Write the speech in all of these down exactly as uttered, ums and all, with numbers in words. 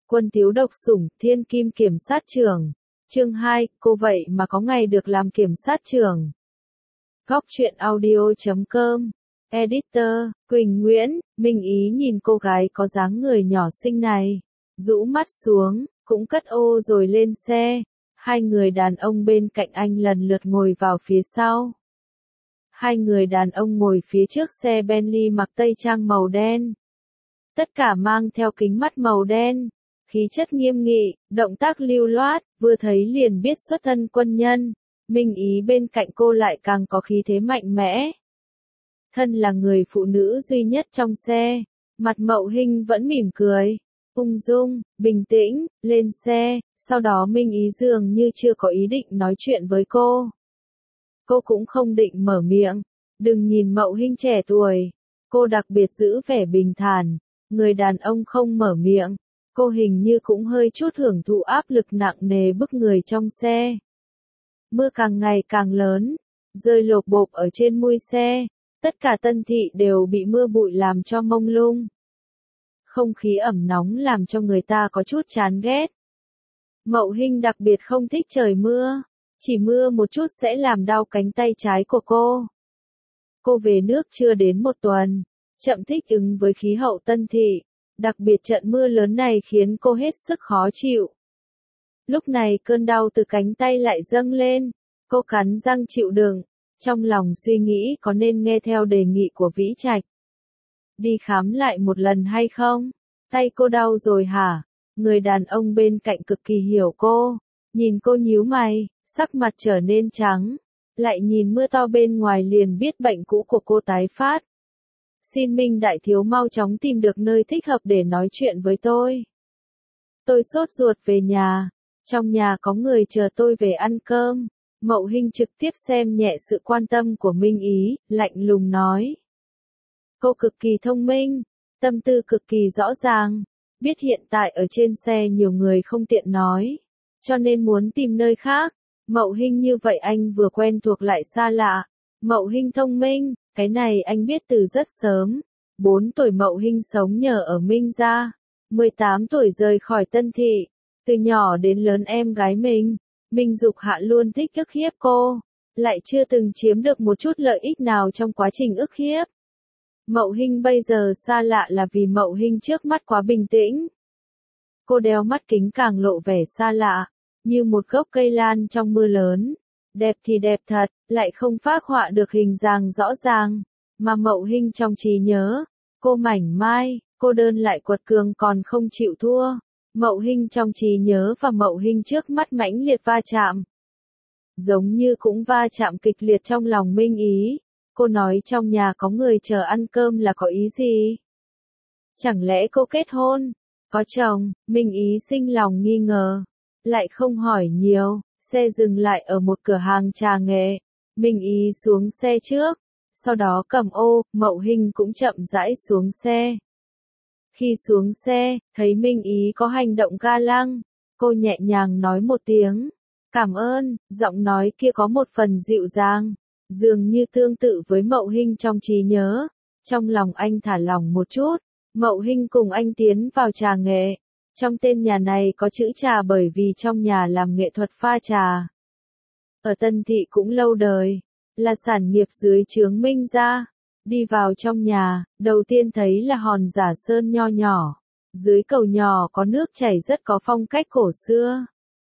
Quân Tiếu độc sủng, thiên kim kiểm sát trưởng. Chương hai, cô vậy mà có ngày được làm kiểm sát trưởng. Góc truyện audio chấm com. Editor, Quỳnh Nguyễn, Minh Ý nhìn cô gái có dáng người nhỏ xinh này. Rũ mắt xuống, cũng cất ô rồi lên xe. Hai người đàn ông bên cạnh anh lần lượt ngồi vào phía sau. Hai người đàn ông ngồi phía trước xe Bentley mặc tây trang màu đen. Tất cả mang theo kính mắt màu đen. Khí chất nghiêm nghị, động tác lưu loát, vừa thấy liền biết xuất thân quân nhân. Minh Ý bên cạnh cô lại càng có khí thế mạnh mẽ. Thân là người phụ nữ duy nhất trong xe, mặt Mậu Hinh vẫn mỉm cười, ung dung, bình tĩnh, lên xe, sau đó Minh Ý dường như chưa có ý định nói chuyện với cô. Cô cũng không định mở miệng, đừng nhìn Mậu Hinh trẻ tuổi, cô đặc biệt giữ vẻ bình thản, người đàn ông không mở miệng. Cô hình như cũng hơi chút hưởng thụ áp lực nặng nề bức người trong xe. Mưa càng ngày càng lớn, rơi lộp bộp ở trên mui xe, tất cả Tân Thị đều bị mưa bụi làm cho mông lung. Không khí ẩm nóng làm cho người ta có chút chán ghét. Mậu Hinh đặc biệt không thích trời mưa, chỉ mưa một chút sẽ làm đau cánh tay trái của cô. Cô về nước chưa đến một tuần, chậm thích ứng với khí hậu Tân Thị. Đặc biệt trận mưa lớn này khiến cô hết sức khó chịu. Lúc này cơn đau từ cánh tay lại dâng lên, cô cắn răng chịu đựng, trong lòng suy nghĩ có nên nghe theo đề nghị của Vĩ Trạch. Đi khám lại một lần hay không? Tay cô đau rồi hả? Người đàn ông bên cạnh cực kỳ hiểu cô, nhìn cô nhíu mày, sắc mặt trở nên trắng, lại nhìn mưa to bên ngoài liền biết bệnh cũ của cô tái phát. Xin Minh đại thiếu mau chóng tìm được nơi thích hợp để nói chuyện với tôi. Tôi sốt ruột về nhà, trong nhà có người chờ tôi về ăn cơm. Mậu Hinh trực tiếp xem nhẹ sự quan tâm của Minh Ý, lạnh lùng nói. Cô cực kỳ thông minh, tâm tư cực kỳ rõ ràng, biết hiện tại ở trên xe nhiều người không tiện nói, cho nên muốn tìm nơi khác. Mậu Hinh như vậy anh vừa quen thuộc lại xa lạ. Mậu Hinh thông minh. Cái này anh biết từ rất sớm. bốn tuổi Mậu Hinh sống nhờ ở Minh gia. mười tám tuổi rời khỏi Tân Thị. Từ nhỏ đến lớn em gái mình. Minh Dục Hạ luôn thích ức hiếp cô. Lại chưa từng chiếm được một chút lợi ích nào trong quá trình ức hiếp. Mậu Hinh bây giờ xa lạ là vì Mậu Hinh trước mắt quá bình tĩnh. Cô đeo mắt kính càng lộ vẻ xa lạ. Như một gốc cây lan trong mưa lớn. Đẹp thì đẹp thật, lại không phác họa được hình dáng rõ ràng, mà Mậu Hinh trong trí nhớ, cô mảnh mai, cô đơn lại quật cường còn không chịu thua. Mậu Hinh trong trí nhớ và Mậu Hinh trước mắt mãnh liệt va chạm. Giống như cũng va chạm kịch liệt trong lòng Minh Ý, cô nói trong nhà có người chờ ăn cơm là có ý gì? Chẳng lẽ cô kết hôn, có chồng? Minh Ý sinh lòng nghi ngờ, lại không hỏi nhiều. Xe dừng lại ở một cửa hàng trà nghệ. Minh Ý xuống xe trước, sau đó cầm ô, Mậu Hinh cũng chậm rãi xuống xe. Khi xuống xe, thấy Minh Ý có hành động ga lăng, cô nhẹ nhàng nói một tiếng, cảm ơn, giọng nói kia có một phần dịu dàng, dường như tương tự với Mậu Hinh trong trí nhớ. Trong lòng anh thả lỏng một chút, Mậu Hinh cùng anh tiến vào trà nghệ. Trong tên nhà này có chữ trà bởi vì trong nhà làm nghệ thuật pha trà. Ở Tân Thị cũng lâu đời, là sản nghiệp dưới trướng Minh gia. Đi vào trong nhà, đầu tiên thấy là hòn giả sơn nho nhỏ. Dưới cầu nhỏ có nước chảy rất có phong cách cổ xưa.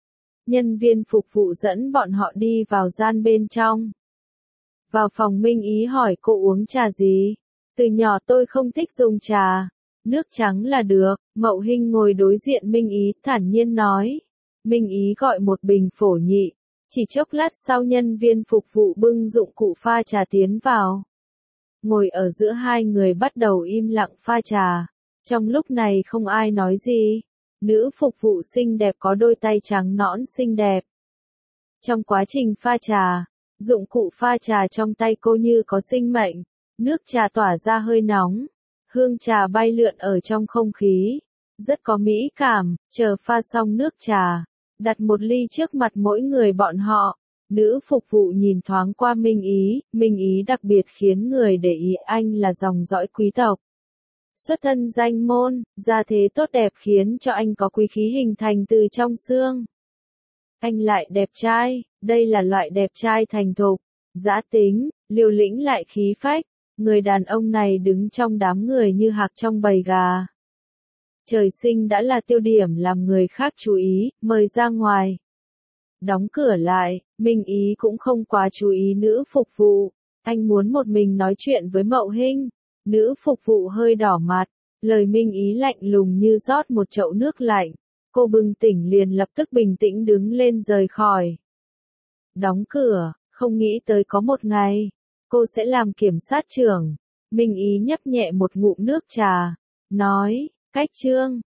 Nhân viên phục vụ dẫn bọn họ đi vào gian bên trong. Vào phòng Minh Ý hỏi cô uống trà gì? Từ nhỏ tôi không thích dùng trà. Nước trắng là được. Mậu Hinh ngồi đối diện Minh Ý, thản nhiên nói. Minh Ý gọi một bình phổ nhị. Chỉ chốc lát sau nhân viên phục vụ bưng dụng cụ pha trà tiến vào. Ngồi ở giữa hai người bắt đầu im lặng pha trà. Trong lúc này không ai nói gì. Nữ phục vụ xinh đẹp có đôi tay trắng nõn xinh đẹp. Trong quá trình pha trà, dụng cụ pha trà trong tay cô như có sinh mệnh. Nước trà tỏa ra hơi nóng. Hương trà bay lượn ở trong không khí, rất có mỹ cảm. Chờ pha xong nước trà, đặt một ly trước mặt mỗi người bọn họ. Nữ phục vụ nhìn thoáng qua Minh Ý, Minh Ý đặc biệt khiến người để ý anh là dòng dõi quý tộc. Xuất thân danh môn, gia thế tốt đẹp khiến cho anh có quý khí hình thành từ trong xương. Anh lại đẹp trai, đây là loại đẹp trai thành thục, dã tính, liều lĩnh lại khí phách. Người đàn ông này đứng trong đám người như hạc trong bầy gà. Trời sinh đã là tiêu điểm làm người khác chú ý, mời ra ngoài. Đóng cửa lại, Minh Ý cũng không quá chú ý nữ phục vụ. Anh muốn một mình nói chuyện với Mậu Hinh. Nữ phục vụ hơi đỏ mặt, lời Minh Ý lạnh lùng như rót một chậu nước lạnh. Cô bừng tỉnh liền lập tức bình tĩnh đứng lên rời khỏi. Đóng cửa, không nghĩ tới có một ngày, cô sẽ làm kiểm sát trưởng. Minh Ý nhấp nhẹ một ngụm nước trà, nói, cách Trương,